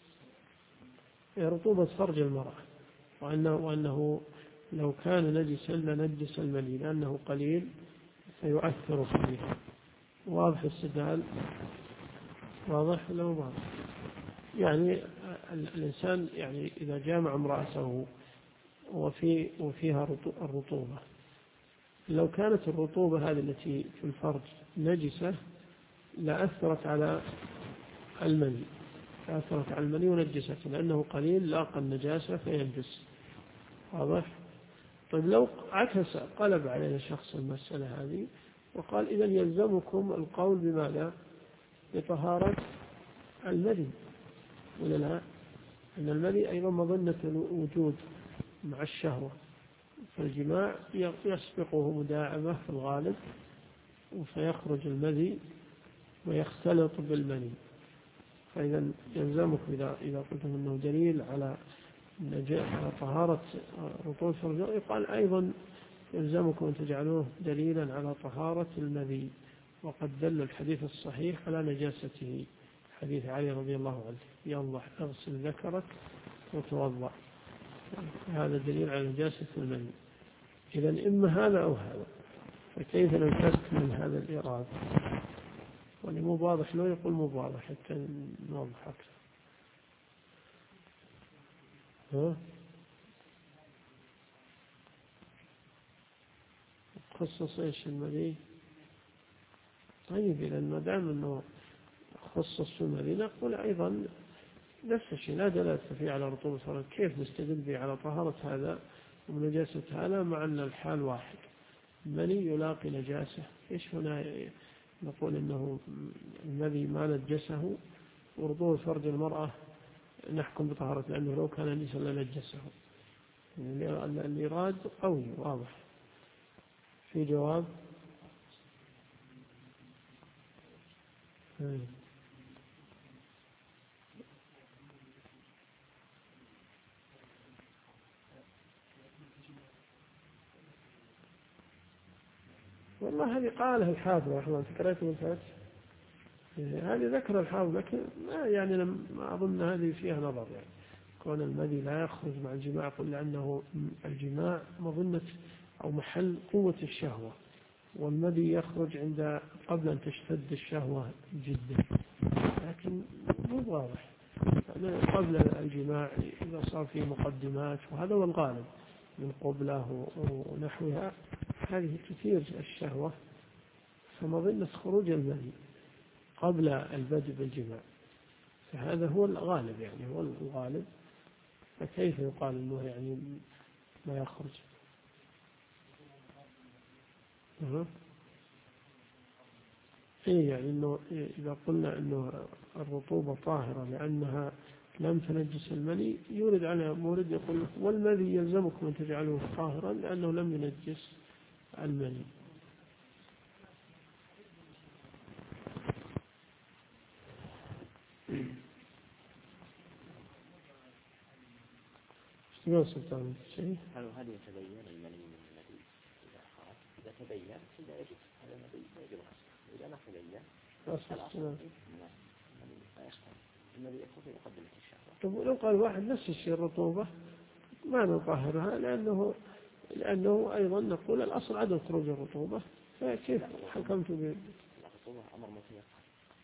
رطوبة فرج المرأة، وأنه لو كان نجسا لنجس المني لأنه قليل فيؤثر فيه. واضح السدال؟ واضح لو واضح. يعني الإنسان يعني إذا جامع امرأته وفيها الرطوبة، لو كانت الرطوبة هذه التي في الفرج نجسة لأثرت على المني، ونجسته لأنه قليل لاقى النجاسة فينجس. واضح؟ طيب لو عكس قلب علينا شخص المسألة هذه وقال إذن يلزمكم القول بماذا؟ بطهارة المني، ولا لا؟ أن المني أيضا مظنة الوجود مع الشهوة، فالجماع يسبقه مداعبة في الغالب فيخرج المذي ويختلط بالمني. فإذا يلزمكم إذا قلتم أنه دليل على طهارة رطوبة الفرج، يقال أيضا يلزمكم أن تجعلوه دليلا على طهارة المذي، وقد دل الحديث الصحيح على نجاسته، حديث علي رضي الله عنه: يلا اغسل ذكرك وتوضأ. هذا دليل على نجاسة المني. إذا إما هذا أو هذا، فكيف لو تكمل هذا الإيراد؟ واللي مو واضح لو يقول مو واضح حتى نوضح أكثر. خصص إيش المذي؟ طيب إذا ما دام أنه خصص المذي نقول أيضا نفس الشيء، لا دلالة فيه على رطوبة الفرج، كيف نستدل به على طهارة هذا ونجاسة هذا مع أن الحال واحد؟ المني يلاقي نجاسة، إيش هنا نقول إنه المذي ما نجسه ورطوبة فرج المرأة نحكم بطهارة لأنه لو كان نجسا لنجسه. الإيراد قوي واضح. في جواب؟ والله هذه قالها الحافظ رحمه الله، تكريته بالفتح، هذه ذكر الحافظ، لكن ما يعني ما أظن هذه فيها نظر، يعني كون المذي لا يخرج مع الجماع قل لأنه الجماع مظنة أو محل قوة الشهوة، والمذي يخرج عند قبل أن تشتد الشهوة جدا، لكن مو واضح يعني قبل الجماع إذا صار فيه مقدمات، وهذا هو الغالب من قبله ونحوها، هذه كثير الشهوة، فمظنة خروج المذي قبل البدء بالجماع، فهذا هو الغالب، يعني هو الغالب، فكيف يقال أنه يعني ما يخرج؟ إيه يعني أنه إذا قلنا أنه الرطوبة طاهرة لأنها لم تنجس المني، يورد على مورد يقول والمذي يلزمكم أن تجعله طاهرا لأنه لم ينجس المني. اشتغل سلطان شيء؟ هل يتبين المني من المذي إذا خرج؟ إذا تبين لا يجب هذا المذي لا يجب غسله، إذا ما تبين الأصل لا يختلف المذي يكون في مقدمة الشهوة. طب لو قال واحد نفس الشيء الرطوبة ما نطهرها لأنه أيضا نقول الأصل عدم خروج الرطوبة، فكيف حكمت الرطوبة أمر متيقن؟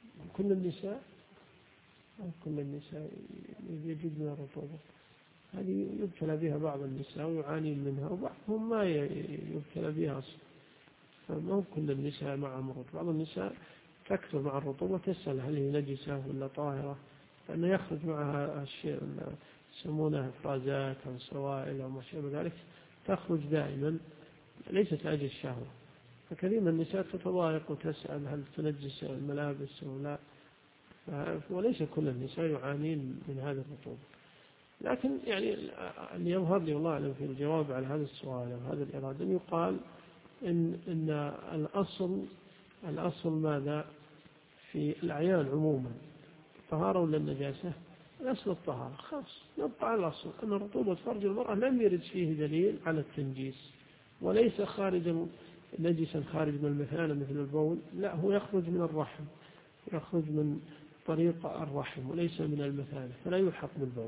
كل النساء يجدن الرطوبة، هذه يبتلى بها بعض النساء ويعاني منها، وبعضهم ما يبتلى بها أصلا، فما كل النساء معهم رطوبة، بعض النساء تكثر مع الرطوبة تسأل هل هي نجسة ولا طاهرة، لأنه يخرج معها الشيء يسمونها إفرازات أو سوائل أو ما شابه ذلك، تخرج دائما ليست لأجل الشهوة، فكثير من النساء تتضايق وتسأل هل تنجس الملابس أو لا، وليس كل النساء يعانين من هذه الرطوبة. لكن يعني اللي يظهر لي والله أعلم في الجواب على هذا السؤال وهذا الإرادة أن يقال إن الأصل ماذا في الأعيان عموما، طهارة ولا النجاسة؟ الأصل الطهارة، خلاص نبقى على الأصل أن رطوبة فرج المرأة لم يرد فيه دليل على التنجيس، وليس خارجا نجسا خارج من المثانة مثل البول، لا هو يخرج من الرحم، يخرج من طريق الرحم وليس من المثانة، فلا يلحق بالبول،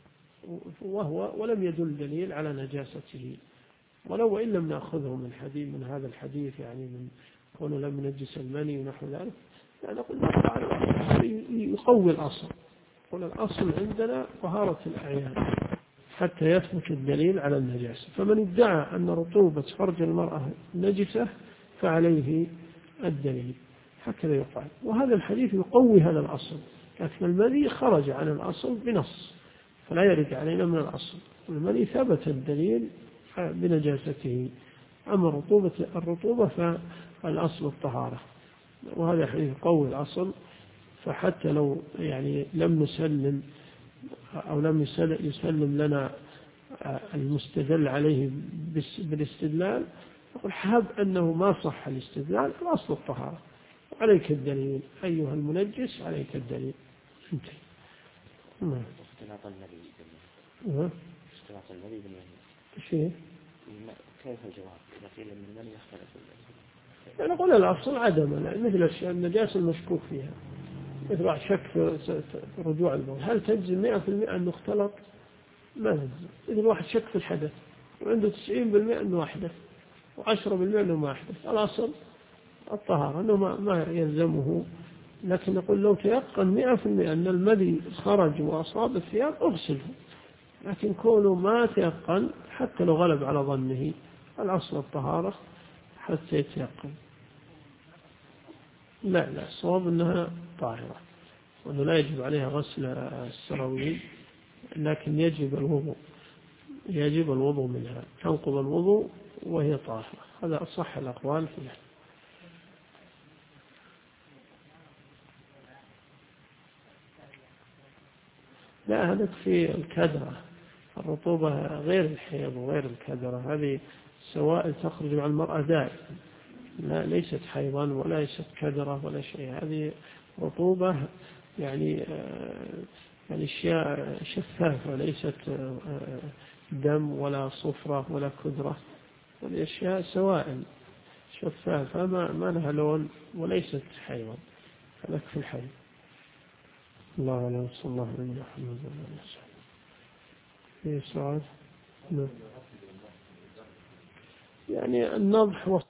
ولم يدل دليل على نجاسته، ولو إن لم نأخذه من هذا الحديث يعني من كونه لم ينجس المني ونحو ذلك، يعني نقول يقوي الأصل، قل الأصل عندنا طهارة الأعيان حتى يثبت الدليل على النجاسة، فمن ادعى أن رطوبة فرج المرأة نجسة فعليه الدليل، هكذا يقال، وهذا الحديث يقوي هذا الأصل، لكن المني خرج عن الأصل بنص فلا يرد علينا من الأصل، المني ثبت الدليل بنجاسته، أما الرطوبة فالأصل الطهارة، وهذا حديث قوي الأصل، فحتى لو يعني لم نسلم أو لم يسلم لنا المستدل عليه بالاستدلال، نقول حاب أنه ما صح الاستدلال، الأصل الطهارة، عليك الدليل أيها المنجس، عليك الدليل. انتهي. اختلاط المذي شيء كيف الجواب إذا قيل أن المني يختلف المذي؟ أنا أقول الأصل عدم، مثل النجاسة المشكوك فيها، مثل شك في رجوع البول، هل تجزم 100% أنه اختلط؟ ما يلزم. إذا الواحد شك في الحدث وعنده 90% أنه أحدث و10% أنه ما أحدث، الأصل الطهارة أنه ما يلزمه. لكن نقول لو تيقن 100% أن المذي خرج وأصاب الثياب أغسله، لكن كونه ما تيقن حتى لو غلب على ظنه، الأصل الطهارة حتى يتيقن. لا الصواب أنها طاهرة، وأنه لا يجب عليها غسل السراويل، لكن يجب الوضوء منها، تنقض الوضوء وهي طاهرة. هذا أصح الأقوال فيها. لا، هذا في الكدرة، الرطوبة غير الحيض وغير الكدرة، هذه سوائل تخرج مع المرأة دائما، ليست حيضا ولا ليست كدرة ولا شيء، هذه رطوبة يعني أشياء شفافة، ليست دم ولا صفرة ولا كدرة، هذه أشياء سوائل شفافة ما لها لون وليست حيضا، هذا في الحيض. الله عليه صلى الله عليه وسلم. في سؤال؟ يعني النضح